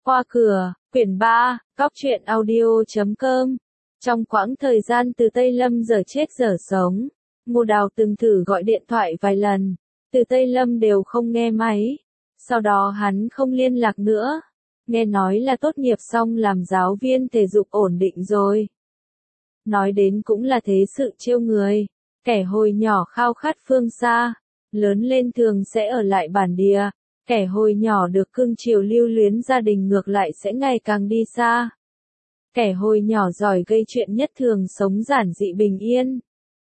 Qua cửa, quyển 3, Cóc truyện audio.com. Trong quãng thời gian từ Tây Lâm dở chết dở sống, Ngô Đào từng thử gọi điện thoại vài lần, từ Tây Lâm đều không nghe máy. Sau đó hắn không liên lạc nữa. Nghe nói là tốt nghiệp xong làm giáo viên thể dục ổn định rồi. Nói đến cũng là thế sự trêu người. Kẻ hồi nhỏ khao khát phương xa, lớn lên thường sẽ ở lại bản địa. Kẻ hồi nhỏ được cưng chiều lưu luyến gia đình ngược lại sẽ ngày càng đi xa. Kẻ hồi nhỏ giỏi gây chuyện nhất thường sống giản dị bình yên.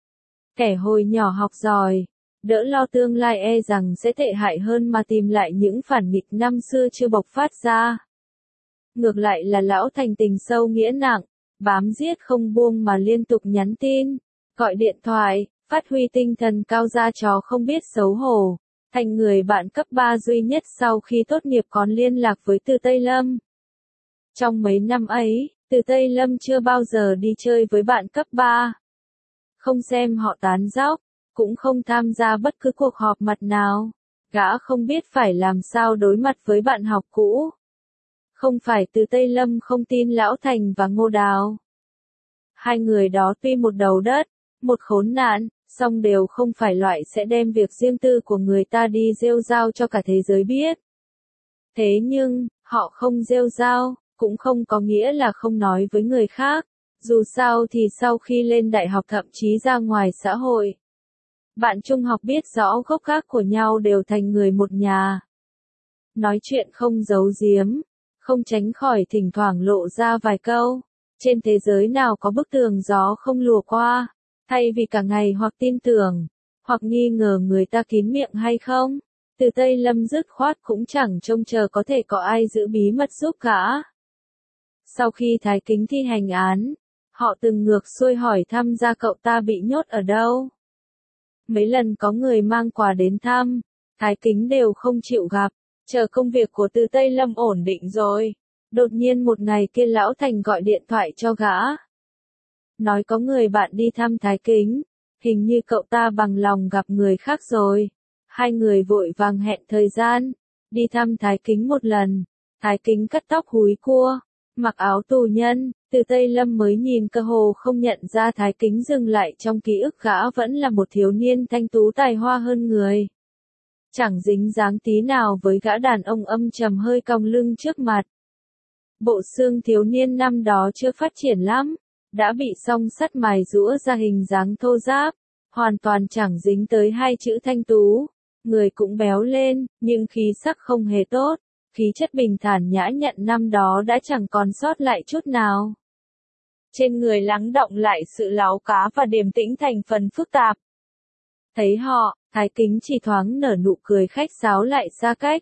Kẻ hồi nhỏ học giỏi, đỡ lo tương lai e rằng sẽ tệ hại hơn mà tìm lại những phản nghịch năm xưa chưa bộc phát ra. Ngược lại là lão Thành tình sâu nghĩa nặng, bám giết không buông mà liên tục nhắn tin, gọi điện thoại, phát huy tinh thần cao ra chó không biết xấu hổ. Thành người bạn cấp 3 duy nhất sau khi tốt nghiệp còn liên lạc với Từ Tây Lâm. Trong mấy năm ấy, Từ Tây Lâm chưa bao giờ đi chơi với bạn cấp 3. Không xem họ tán dóc, cũng không tham gia bất cứ cuộc họp mặt nào. Gã không biết phải làm sao đối mặt với bạn học cũ. Không phải Từ Tây Lâm không tin Lão Thành và Ngô Đào. Hai người đó tuy một đầu đất, một khốn nạn, song đều không phải loại sẽ đem việc riêng tư của người ta đi rêu rao cho cả thế giới biết. Thế nhưng, họ không rêu rao, cũng không có nghĩa là không nói với người khác. Dù sao thì sau khi lên đại học thậm chí ra ngoài xã hội, bạn trung học biết rõ gốc gác của nhau đều thành người một nhà. Nói chuyện không giấu giếm, không tránh khỏi thỉnh thoảng lộ ra vài câu. Trên thế giới nào có bức tường gió không lùa qua, thay vì cả ngày hoặc tin tưởng, hoặc nghi ngờ người ta kín miệng hay không. Từ Tây Lâm dứt khoát cũng chẳng trông chờ có thể có ai giữ bí mật giúp cả. Sau khi Thái Kính thi hành án, họ từng ngược xuôi hỏi thăm ra cậu ta bị nhốt ở đâu. Mấy lần có người mang quà đến thăm, Thái Kính đều không chịu gặp, chờ công việc của Từ Tây Lâm ổn định rồi. Đột nhiên một ngày kia Lão Thành gọi điện thoại cho gã. Nói có người bạn đi thăm Thái Kính, hình như cậu ta bằng lòng gặp người khác rồi. Hai người vội vàng hẹn thời gian, đi thăm Thái Kính một lần. Thái Kính cắt tóc húi cua, mặc áo tù nhân, Từ Tây Lâm mới nhìn cơ hồ không nhận ra Thái Kính dừng lại trong ký ức gã vẫn là một thiếu niên thanh tú tài hoa hơn người. Chẳng dính dáng tí nào với gã đàn ông âm trầm hơi cong lưng trước mặt. Bộ xương thiếu niên năm đó chưa phát triển lắm, đã bị song sắt mài giũa ra hình dáng thô ráp, hoàn toàn chẳng dính tới hai chữ thanh tú. Người cũng béo lên, nhưng khí sắc không hề tốt, khí chất bình thản nhã nhặn năm đó đã chẳng còn sót lại chút nào. Trên người lắng đọng lại sự láo cá và điềm tĩnh thành phần phức tạp. Thấy họ, Thái Kính chỉ thoáng nở nụ cười khách sáo lại xa cách.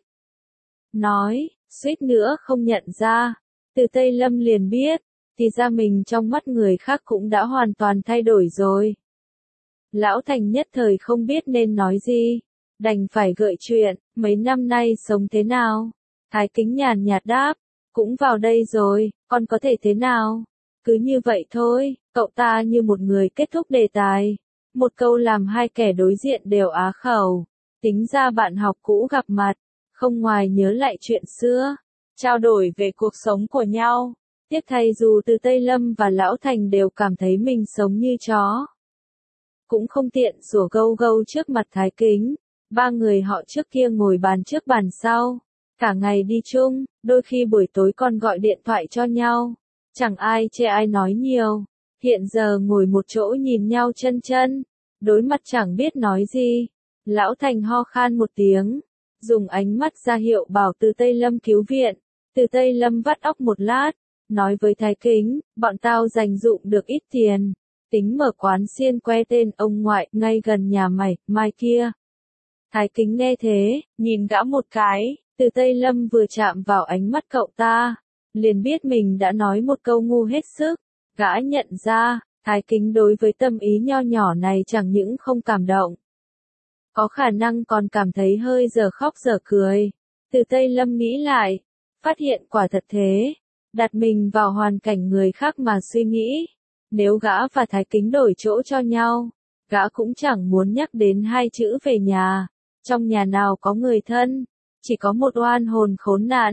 Nói, suýt nữa không nhận ra. Từ Tây Lâm liền biết, thì ra mình trong mắt người khác cũng đã hoàn toàn thay đổi rồi. Lão Thành nhất thời không biết nên nói gì, đành phải gợi chuyện, mấy năm nay sống thế nào? Thái Kính nhàn nhạt đáp, cũng vào đây rồi, con có thể thế nào? Cứ như vậy thôi, cậu ta như một người kết thúc đề tài. Một câu làm hai kẻ đối diện đều á khẩu. Tính ra bạn học cũ gặp mặt, không ngoài nhớ lại chuyện xưa, trao đổi về cuộc sống của nhau. Tiếc thay dù Từ Tây Lâm và Lão Thành đều cảm thấy mình sống như chó. Cũng không tiện rủa gâu gâu trước mặt Thái Kính. Ba người họ trước kia ngồi bàn trước bàn sau, cả ngày đi chung, đôi khi buổi tối còn gọi điện thoại cho nhau. Chẳng ai chê ai nói nhiều. Hiện giờ ngồi một chỗ nhìn nhau chân chân, đối mặt chẳng biết nói gì. Lão Thành ho khan một tiếng, dùng ánh mắt ra hiệu bảo Từ Tây Lâm cứu viện. Từ Tây Lâm vắt óc một lát, nói với Thái Kính, bọn tao dành dụm được ít tiền, tính mở quán xiên que tên ông ngoại ngay gần nhà mày, mai kia. Thái Kính nghe thế, nhìn gã một cái, Từ Tây Lâm vừa chạm vào ánh mắt cậu ta, liền biết mình đã nói một câu ngu hết sức. Gã nhận ra, Thái Kính đối với tâm ý nho nhỏ này chẳng những không cảm động, có khả năng còn cảm thấy hơi dở khóc dở cười. Từ Tây Lâm nghĩ lại, phát hiện quả thật thế, đặt mình vào hoàn cảnh người khác mà suy nghĩ. Nếu gã và Thái Kính đổi chỗ cho nhau, gã cũng chẳng muốn nhắc đến hai chữ về nhà. Trong nhà nào có người thân, chỉ có một oan hồn khốn nạn,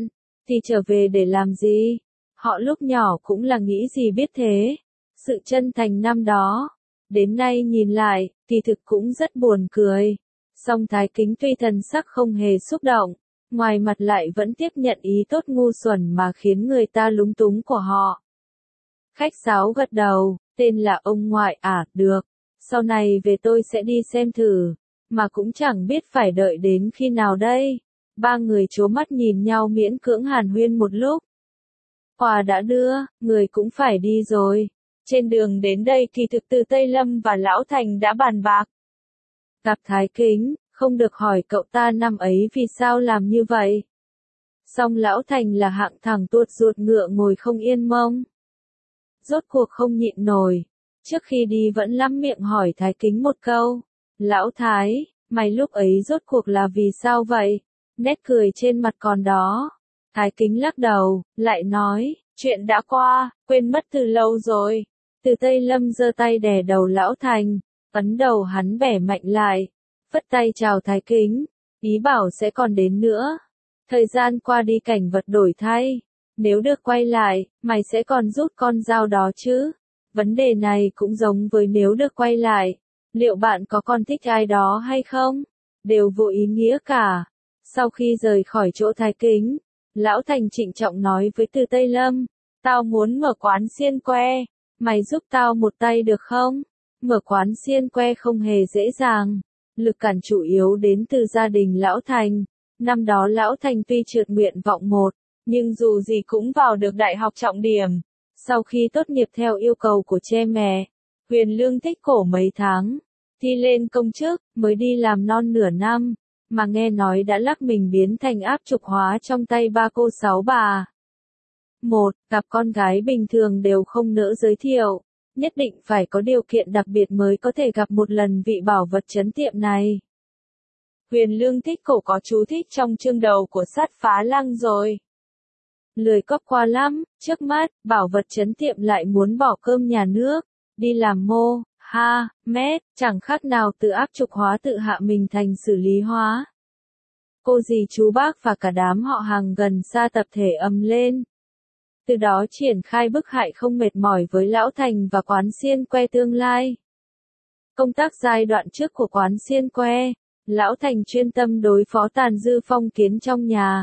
thì trở về để làm gì? Họ lúc nhỏ cũng là nghĩ gì biết thế. Sự chân thành năm đó, đến nay nhìn lại, kỳ thực cũng rất buồn cười. Song Thái Kính tuy thần sắc không hề xúc động, ngoài mặt lại vẫn tiếp nhận ý tốt ngu xuẩn mà khiến người ta lúng túng của họ. Khách sáo gật đầu, tên là ông ngoại à, được. Sau này về tôi sẽ đi xem thử, mà cũng chẳng biết phải đợi đến khi nào đây. Ba người trố mắt nhìn nhau miễn cưỡng hàn huyên một lúc. Quà đã đưa, người cũng phải đi rồi. Trên đường đến đây kỳ thực Từ Tây Lâm và Lão Thành đã bàn bạc. Gặp Thái Kính, không được hỏi cậu ta năm ấy vì sao làm như vậy. Song Lão Thành là hạng thằng tuột ruột ngựa ngồi không yên mông. Rốt cuộc không nhịn nổi. Trước khi đi vẫn lắm miệng hỏi Thái Kính một câu. Lão Thái, mày lúc ấy rốt cuộc là vì sao vậy? Nét cười trên mặt còn đó. Thái Kính lắc đầu, lại nói, chuyện đã qua, quên mất từ lâu rồi. Từ Tây Lâm giơ tay đè đầu Lão Thành, ấn đầu hắn bẻ mạnh lại, phất tay chào Thái Kính, ý bảo sẽ còn đến nữa. Thời gian qua đi cảnh vật đổi thay, nếu được quay lại, mày sẽ còn rút con dao đó chứ? Vấn đề này cũng giống với nếu được quay lại, liệu bạn có còn thích ai đó hay không? Đều vô ý nghĩa cả. Sau khi rời khỏi chỗ Thái Kính, Lão Thành trịnh trọng nói với Từ Tây Lâm, tao muốn mở quán xiên que, mày giúp tao một tay được không? Mở quán xiên que không hề dễ dàng, lực cản chủ yếu đến từ gia đình Lão Thành. Năm đó Lão Thành tuy trượt nguyện vọng 1, nhưng dù gì cũng vào được đại học trọng điểm. Sau khi tốt nghiệp theo yêu cầu của cha mẹ, Huyền Lương thích cổ mấy tháng, thi lên công chức, mới đi làm non nửa năm, mà nghe nói đã lắc mình biến thành áp trục hóa trong tay ba cô sáu bà. Một, gặp con gái bình thường đều không nỡ giới thiệu, nhất định phải có điều kiện đặc biệt mới có thể gặp một lần vị bảo vật trấn tiệm này. Huyền Lương thích cổ có chú thích trong chương đầu của Sát Phá Lăng rồi. Lười cóp qua lắm, trước mắt, bảo vật trấn tiệm lại muốn bỏ cơm nhà nước, đi làm mô, ha, mét, chẳng khác nào tự áp trục hóa tự hạ mình thành xử lý hóa. Cô dì chú bác và cả đám họ hàng gần xa tập thể ầm lên. Từ đó triển khai bức hại không mệt mỏi với Lão Thành và quán xiên que tương lai. Công tác giai đoạn trước của quán xiên que, Lão Thành chuyên tâm đối phó tàn dư phong kiến trong nhà.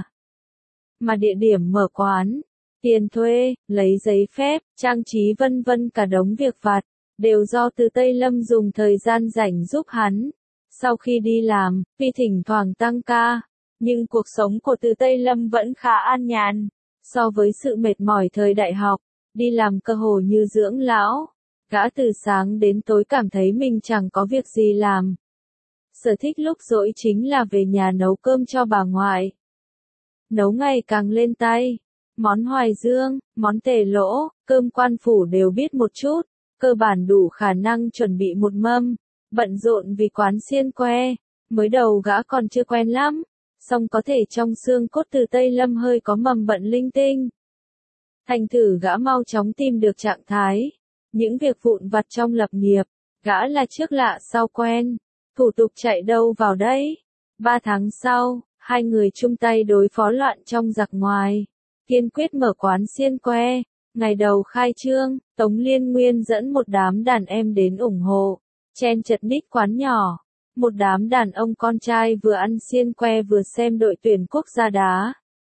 Mà địa điểm mở quán, tiền thuê, lấy giấy phép, trang trí vân vân cả đống việc vặt, đều do Từ Tây Lâm dùng thời gian rảnh giúp hắn. Sau khi đi làm, vì thỉnh thoảng tăng ca, nhưng cuộc sống của Từ Tây Lâm vẫn khá an nhàn. So với sự mệt mỏi thời đại học, đi làm cơ hồ như dưỡng lão, gã từ sáng đến tối cảm thấy mình chẳng có việc gì làm. Sở thích lúc rỗi chính là về nhà nấu cơm cho bà ngoại. Nấu ngày càng lên tay, món hoài dương, món tề lỗ, cơm quan phủ đều biết một chút, cơ bản đủ khả năng chuẩn bị một mâm. Bận rộn vì quán xiên que, mới đầu gã còn chưa quen lắm, song có thể trong xương cốt Từ Tây Lâm hơi có mầm bận linh tinh. Thành thử gã mau chóng tìm được trạng thái, những việc vụn vặt trong lập nghiệp, gã là trước lạ sau quen, thủ tục chạy đâu vào đấy. 3 tháng sau, hai người chung tay đối phó loạn trong giặc ngoài, kiên quyết mở quán xiên que. Ngày đầu khai trương, Tống Liên Nguyên dẫn một đám đàn em đến ủng hộ, chen chật ních quán nhỏ. Một đám đàn ông con trai vừa ăn xiên que vừa xem đội tuyển quốc gia đá.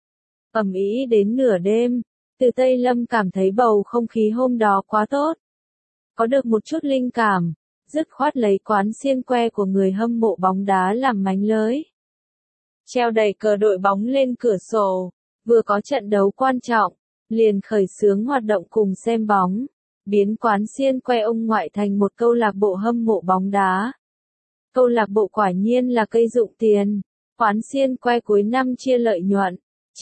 Ầm ĩ đến nửa đêm, Từ Tây Lâm cảm thấy bầu không khí hôm đó quá tốt. Có được một chút linh cảm, dứt khoát lấy quán xiên que của người hâm mộ bóng đá làm mánh lới. Treo đầy cờ đội bóng lên cửa sổ, vừa có trận đấu quan trọng, liền khởi xướng hoạt động cùng xem bóng, biến quán xiên que ông ngoại thành một câu lạc bộ hâm mộ bóng đá. Câu lạc bộ quả nhiên là cây dụng tiền, quán xiên que cuối năm chia lợi nhuận,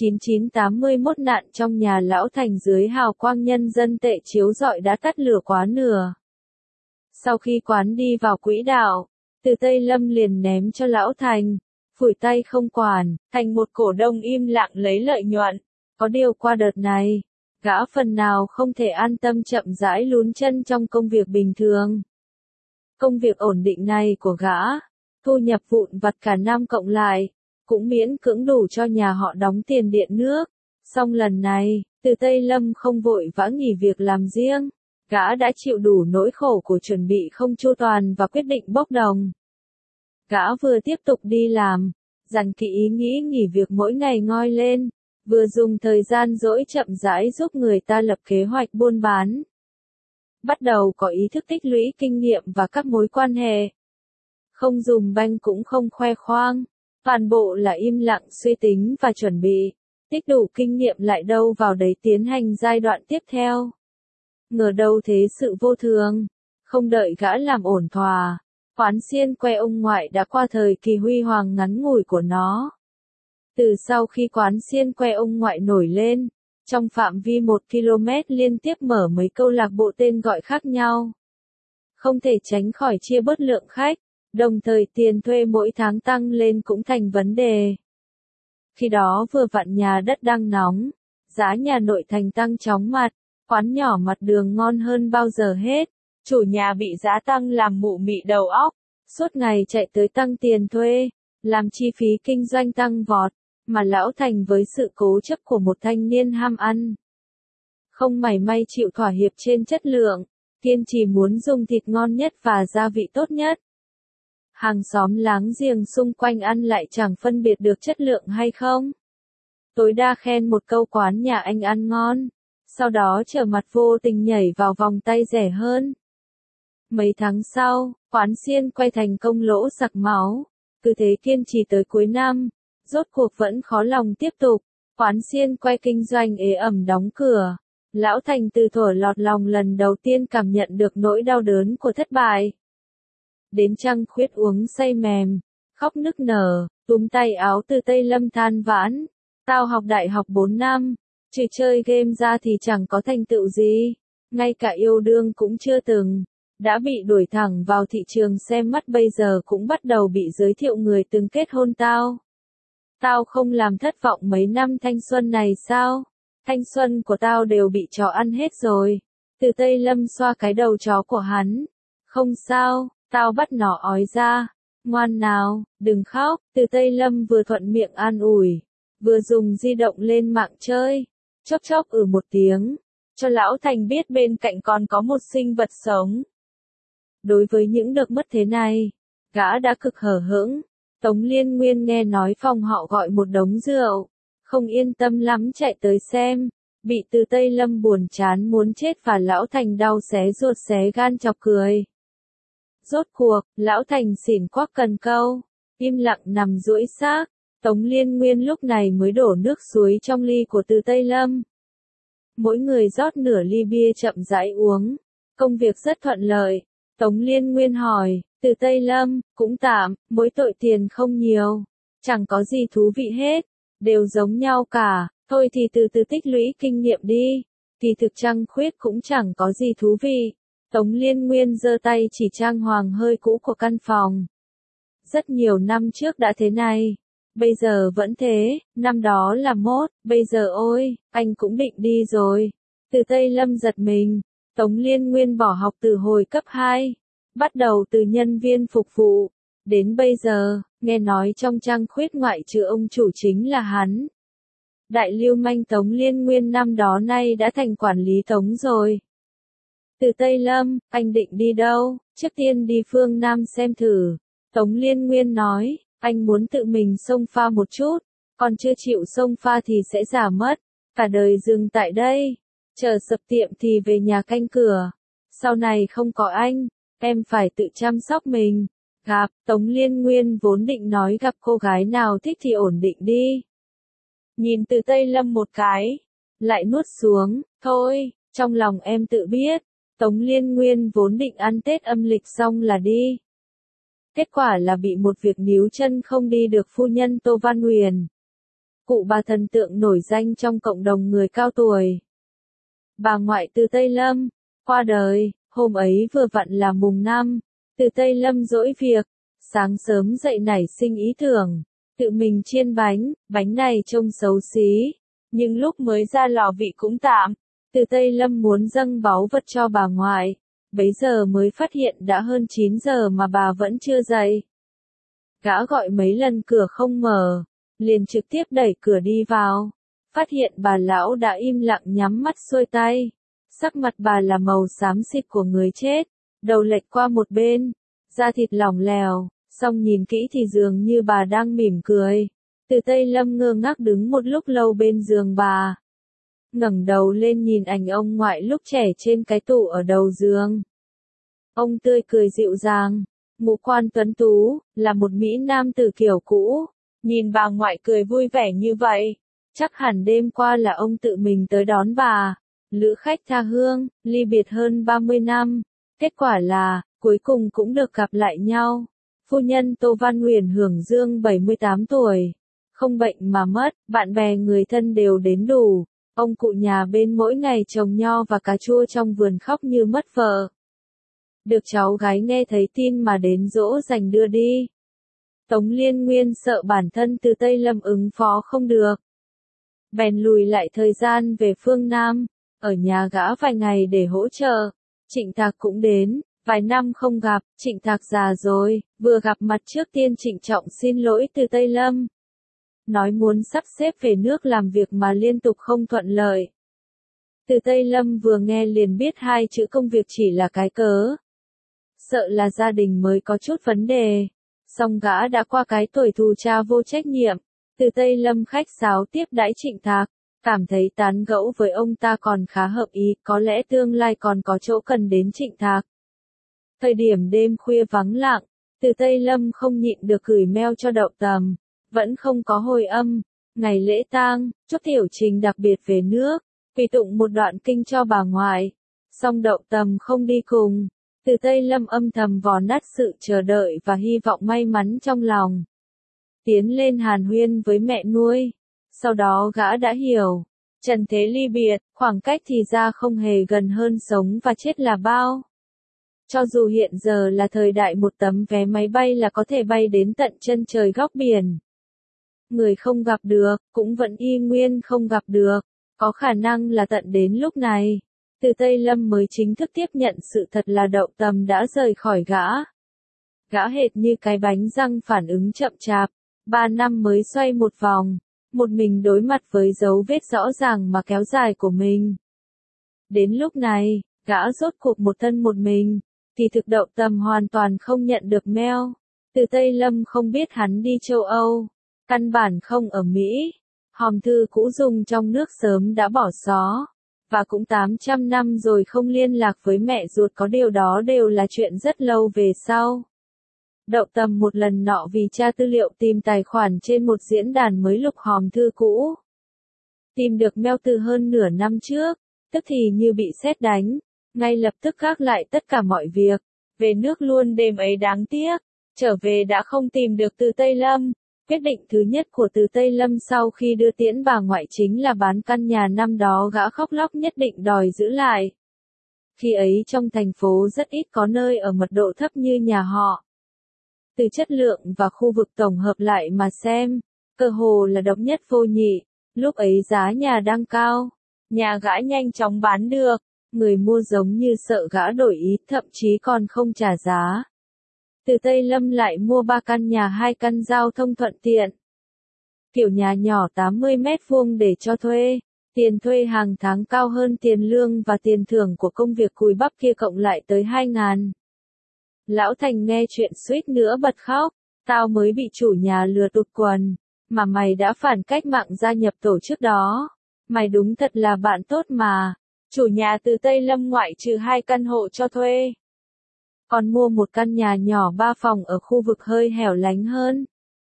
9981 nạn trong nhà Lão Thành dưới hào quang nhân dân tệ chiếu rọi đã tắt lửa quá nửa. Sau khi quán đi vào quỹ đạo, Từ Tây Lâm liền ném cho Lão Thành, phủi tay không quản, thành một cổ đông im lặng lấy lợi nhuận. Có điều qua đợt này, gã phần nào không thể an tâm chậm rãi lún chân trong công việc bình thường. Công việc ổn định này của gã, thu nhập vụn vặt cả năm cộng lại, cũng miễn cưỡng đủ cho nhà họ đóng tiền điện nước, Song lần này, Từ Tây Lâm không vội vã nghỉ việc làm riêng. Gã đã chịu đủ nỗi khổ của chuẩn bị không chu toàn và quyết định bốc đồng. Gã vừa tiếp tục đi làm, dằn kỹ ý nghĩ nghỉ việc mỗi ngày ngoi lên, vừa dùng thời gian rỗi chậm rãi giúp người ta lập kế hoạch buôn bán. Bắt đầu có ý thức tích lũy kinh nghiệm và các mối quan hệ. Không dùng banh cũng không khoe khoang, toàn bộ là im lặng suy tính và chuẩn bị, tích đủ kinh nghiệm lại đâu vào đấy tiến hành giai đoạn tiếp theo. Ngờ đâu thế sự vô thường, không đợi gã làm ổn thỏa, quán xiên que ông ngoại đã qua thời kỳ huy hoàng ngắn ngủi của nó. Từ sau khi quán xiên que ông ngoại nổi lên, trong phạm vi 1 km liên tiếp mở mấy câu lạc bộ tên gọi khác nhau. Không thể tránh khỏi chia bớt lượng khách, đồng thời tiền thuê mỗi tháng tăng lên cũng thành vấn đề. Khi đó vừa vặn nhà đất đang nóng, giá nhà nội thành tăng chóng mặt, quán nhỏ mặt đường ngon hơn bao giờ hết, chủ nhà bị giá tăng làm mụ mị đầu óc, suốt ngày chạy tới tăng tiền thuê, làm chi phí kinh doanh tăng vọt, mà lão Thành với sự cố chấp của một thanh niên ham ăn, không mảy may chịu thỏa hiệp trên chất lượng, kiên trì muốn dùng thịt ngon nhất và gia vị tốt nhất. Hàng xóm láng giềng xung quanh ăn lại chẳng phân biệt được chất lượng hay không. Tối đa khen một câu quán nhà anh ăn ngon, sau đó trở mặt vô tình nhảy vào vòng tay rẻ hơn. Mấy tháng sau, quán xiên quay thành công lỗ sặc máu, cứ thế kiên trì tới cuối năm, rốt cuộc vẫn khó lòng tiếp tục, quán xiên quay kinh doanh ế ẩm đóng cửa. Lão Thành từ thuở lọt lòng lần đầu tiên cảm nhận được nỗi đau đớn của thất bại. Đến trăng khuyết uống say mềm, khóc nức nở, túm tay áo Từ Tây Lâm than vãn. Tao học đại học 4 năm, trừ chơi game ra thì chẳng có thành tựu gì, ngay cả yêu đương cũng chưa từng. Đã bị đuổi thẳng vào thị trường xem mắt bây giờ cũng bắt đầu bị giới thiệu người từng kết hôn tao. Tao không làm thất vọng mấy năm thanh xuân này sao? Thanh xuân của tao đều bị chó ăn hết rồi. Từ Tây Lâm xoa cái đầu chó của hắn. Không sao, tao bắt nó ói ra. Ngoan nào, đừng khóc. Từ Tây Lâm vừa thuận miệng an ủi, vừa dùng di động lên mạng chơi. Chốc chốc một tiếng, cho lão Thành biết bên cạnh còn có một sinh vật sống. Đối với những được mất thế này, gã đã cực hờ hững. Tống Liên Nguyên nghe nói phòng họ gọi một đống rượu, không yên tâm lắm chạy tới xem, bị Từ Tây Lâm buồn chán muốn chết và lão Thành đau xé ruột xé gan chọc cười. Rốt cuộc, lão Thành xỉn quắc cần câu, im lặng nằm duỗi xác. Tống Liên Nguyên lúc này mới đổ nước suối trong ly của Từ Tây Lâm. Mỗi người rót nửa ly bia chậm rãi uống, công việc rất thuận lợi. Tống Liên Nguyên hỏi, Từ Tây Lâm, cũng tạm, mỗi tội tiền không nhiều, chẳng có gì thú vị hết, đều giống nhau cả, thôi thì từ từ tích lũy kinh nghiệm đi, kỳ thực trăng khuyết cũng chẳng có gì thú vị. Tống Liên Nguyên giơ tay chỉ trang hoàng hơi cũ của căn phòng. Rất nhiều năm trước đã thế này, bây giờ vẫn thế, năm đó là mốt, bây giờ ôi, anh cũng định đi rồi. Từ Tây Lâm giật mình. Tống Liên Nguyên bỏ học từ hồi cấp 2, bắt đầu từ nhân viên phục vụ, đến bây giờ, nghe nói trong trăng khuyết ngoại trừ ông chủ chính là hắn. Đại lưu manh Tống Liên Nguyên năm đó nay đã thành quản lý Tống rồi. Từ Tây Lâm, anh định đi đâu? Trước tiên đi phương Nam xem thử. Tống Liên Nguyên nói, anh muốn tự mình xông pha một chút, còn chưa chịu xông pha thì sẽ giả mất, cả đời dừng tại đây. Chờ sập tiệm thì về nhà canh cửa. Sau này không có anh, em phải tự chăm sóc mình. Gặp, Tống Liên Nguyên vốn định nói gặp cô gái nào thích thì ổn định đi. Nhìn Từ Tây Lâm một cái, lại nuốt xuống, thôi, trong lòng em tự biết. Tống Liên Nguyên vốn định ăn Tết âm lịch xong là đi. Kết quả là bị một việc níu chân không đi được phu nhân Tô Văn Huyền. Cụ bà thần tượng nổi danh trong cộng đồng người cao tuổi. Bà ngoại Từ Tây Lâm, qua đời, hôm ấy vừa vặn là mùng 5, Từ Tây Lâm dỗi việc, sáng sớm dậy nảy sinh ý tưởng, tự mình chiên bánh, bánh này trông xấu xí, nhưng lúc mới ra lò vị cũng tạm. Từ Tây Lâm muốn dâng báu vật cho bà ngoại, bấy giờ mới phát hiện đã hơn 9 giờ mà bà vẫn chưa dậy. Gã gọi mấy lần cửa không mở, liền trực tiếp đẩy cửa đi vào, phát hiện bà lão đã im lặng nhắm mắt xuôi tay. Sắc mặt bà là màu xám xịt của người chết, đầu lệch qua một bên, da thịt lỏng lẻo, song nhìn kỹ thì dường như bà đang mỉm cười. Từ Tây Lâm ngơ ngác đứng một lúc lâu bên giường bà. Ngẩng đầu lên nhìn ảnh ông ngoại lúc trẻ trên cái tủ ở đầu giường. Ông tươi cười dịu dàng, ngũ quan tuấn tú, là một mỹ nam tử kiểu cũ. Nhìn bà ngoại cười vui vẻ như vậy, chắc hẳn đêm qua là ông tự mình tới đón bà. Lữ khách tha hương, ly biệt hơn 30 năm. Kết quả là, cuối cùng cũng được gặp lại nhau. Phu nhân Tô Văn Huyền hưởng dương 78 tuổi. Không bệnh mà mất, bạn bè người thân đều đến đủ. Ông cụ nhà bên mỗi ngày trồng nho và cà chua trong vườn khóc như mất vợ. Được cháu gái nghe thấy tin mà đến dỗ dành đưa đi. Tống Liên Nguyên sợ bản thân Từ Tây Lâm ứng phó không được. Bèn lùi lại thời gian về phương Nam, ở nhà gã vài ngày để hỗ trợ. Trịnh Thạc cũng đến, vài năm không gặp, Trịnh Thạc già rồi, vừa gặp mặt trước tiên trịnh trọng xin lỗi Từ Tây Lâm. Nói muốn sắp xếp về nước làm việc mà liên tục không thuận lợi. Từ Tây Lâm vừa nghe liền biết hai chữ công việc chỉ là cái cớ. Sợ là gia đình mới có chút vấn đề. Song gã đã qua cái tuổi thù cha vô trách nhiệm. Từ Tây Lâm khách sáo tiếp đãi Trịnh Thạc, cảm thấy tán gẫu với ông ta còn khá hợp ý, có lẽ tương lai còn có chỗ cần đến Trịnh Thạc. Thời điểm đêm khuya vắng lặng, Từ Tây Lâm không nhịn được gửi mail cho Đậu Tầm, vẫn không có hồi âm. Ngày lễ tang, chúc tiểu Trình đặc biệt về nước, vì tụng một đoạn kinh cho bà ngoại. Song Đậu Tầm không đi cùng. Từ Tây Lâm âm thầm vò nát sự chờ đợi và hy vọng may mắn trong lòng. Tiến lên hàn huyên với mẹ nuôi. Sau đó gã đã hiểu, trần thế ly biệt, khoảng cách thì ra không hề gần hơn sống và chết là bao. Cho dù hiện giờ là thời đại một tấm vé máy bay là có thể bay đến tận chân trời góc biển. Người không gặp được, cũng vẫn y nguyên không gặp được, có khả năng là tận đến lúc này. Từ Tây Lâm mới chính thức tiếp nhận sự thật là Đậu Tầm đã rời khỏi gã. Gã hệt như cái bánh răng phản ứng chậm chạp, 3 năm mới xoay một vòng, một mình đối mặt với dấu vết rõ ràng mà kéo dài của mình. Đến lúc này, gã rốt cuộc một thân một mình, thì thực Đậu Tầm hoàn toàn không nhận được mail. Từ Tây Lâm không biết hắn đi châu Âu, căn bản không ở Mỹ, hòm thư cũ dùng trong nước sớm đã bỏ xó. Và cũng 800 năm rồi không liên lạc với mẹ ruột, có điều đó đều là chuyện rất lâu về sau. Đậu Tầm một lần nọ vì tra tư liệu tìm tài khoản trên một diễn đàn mới lục hòm thư cũ. Tìm được mail từ hơn nửa năm trước, tức thì như bị sét đánh, ngay lập tức gác lại tất cả mọi việc, về nước luôn đêm ấy đáng tiếc, trở về đã không tìm được Từ Tây Lâm. Quyết định thứ nhất của Từ Tây Lâm sau khi đưa tiễn bà ngoại chính là bán căn nhà năm đó gã khóc lóc nhất định đòi giữ lại. Khi ấy trong thành phố rất ít có nơi ở mật độ thấp như nhà họ. Từ chất lượng và khu vực tổng hợp lại mà xem, cơ hồ là độc nhất vô nhị, lúc ấy giá nhà đang cao, nhà gã nhanh chóng bán được, người mua giống như sợ gã đổi ý, thậm chí còn không trả giá. Từ Tây Lâm lại mua 3 căn nhà 2 căn giao thông thuận tiện. Kiểu nhà nhỏ 80 mét vuông để cho thuê, tiền thuê hàng tháng cao hơn tiền lương và tiền thưởng của công việc cùi bắp kia cộng lại tới 2.000. Lão Thành nghe chuyện suýt nữa bật khóc, tao mới bị chủ nhà lừa tụt quần, mà mày đã phản cách mạng gia nhập tổ chức đó. Mày đúng thật là bạn tốt mà. Chủ nhà Từ Tây Lâm ngoại trừ 2 căn hộ cho thuê, còn mua một căn nhà nhỏ 3 phòng ở khu vực hơi hẻo lánh hơn.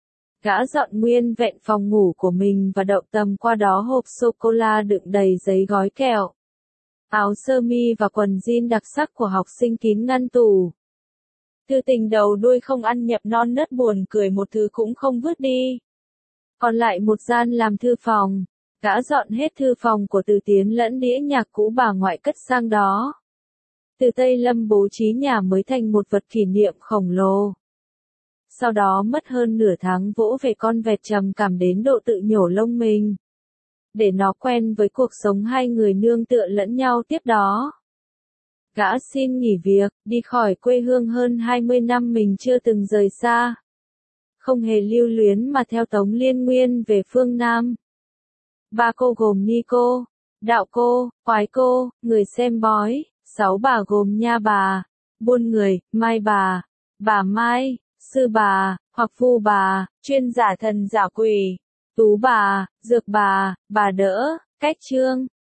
Gã dọn nguyên vẹn phòng ngủ của mình và Đậu Tầm qua đó hộp sô-cô-la đựng đầy giấy gói kẹo. Áo sơ mi và quần jean đặc sắc của học sinh kín ngăn tủ. Thư tình đầu đuôi không ăn nhập non nớt buồn cười một thứ cũng không vứt đi. Còn lại một gian làm thư phòng. Gã dọn hết thư phòng của Từ Tiến lẫn đĩa nhạc cũ bà ngoại cất sang đó. Từ Tây Lâm bố trí nhà mới thành một vật kỷ niệm khổng lồ. Sau đó mất hơn nửa tháng vỗ về con vẹt trầm cảm đến độ tự nhổ lông mình. Để nó quen với cuộc sống hai người nương tựa lẫn nhau tiếp đó. Gã xin nghỉ việc, đi khỏi quê hương hơn 20 năm mình chưa từng rời xa. Không hề lưu luyến mà theo Tống Liên Nguyên về phương Nam. Ba cô gồm ni cô, đạo cô, quái cô, người xem bói. 6 bà gồm nha bà, buôn người, mai bà mai, sư bà, hoặc phu bà, chuyên giả thần giả quỷ, tú bà, dược bà đỡ. Cách chương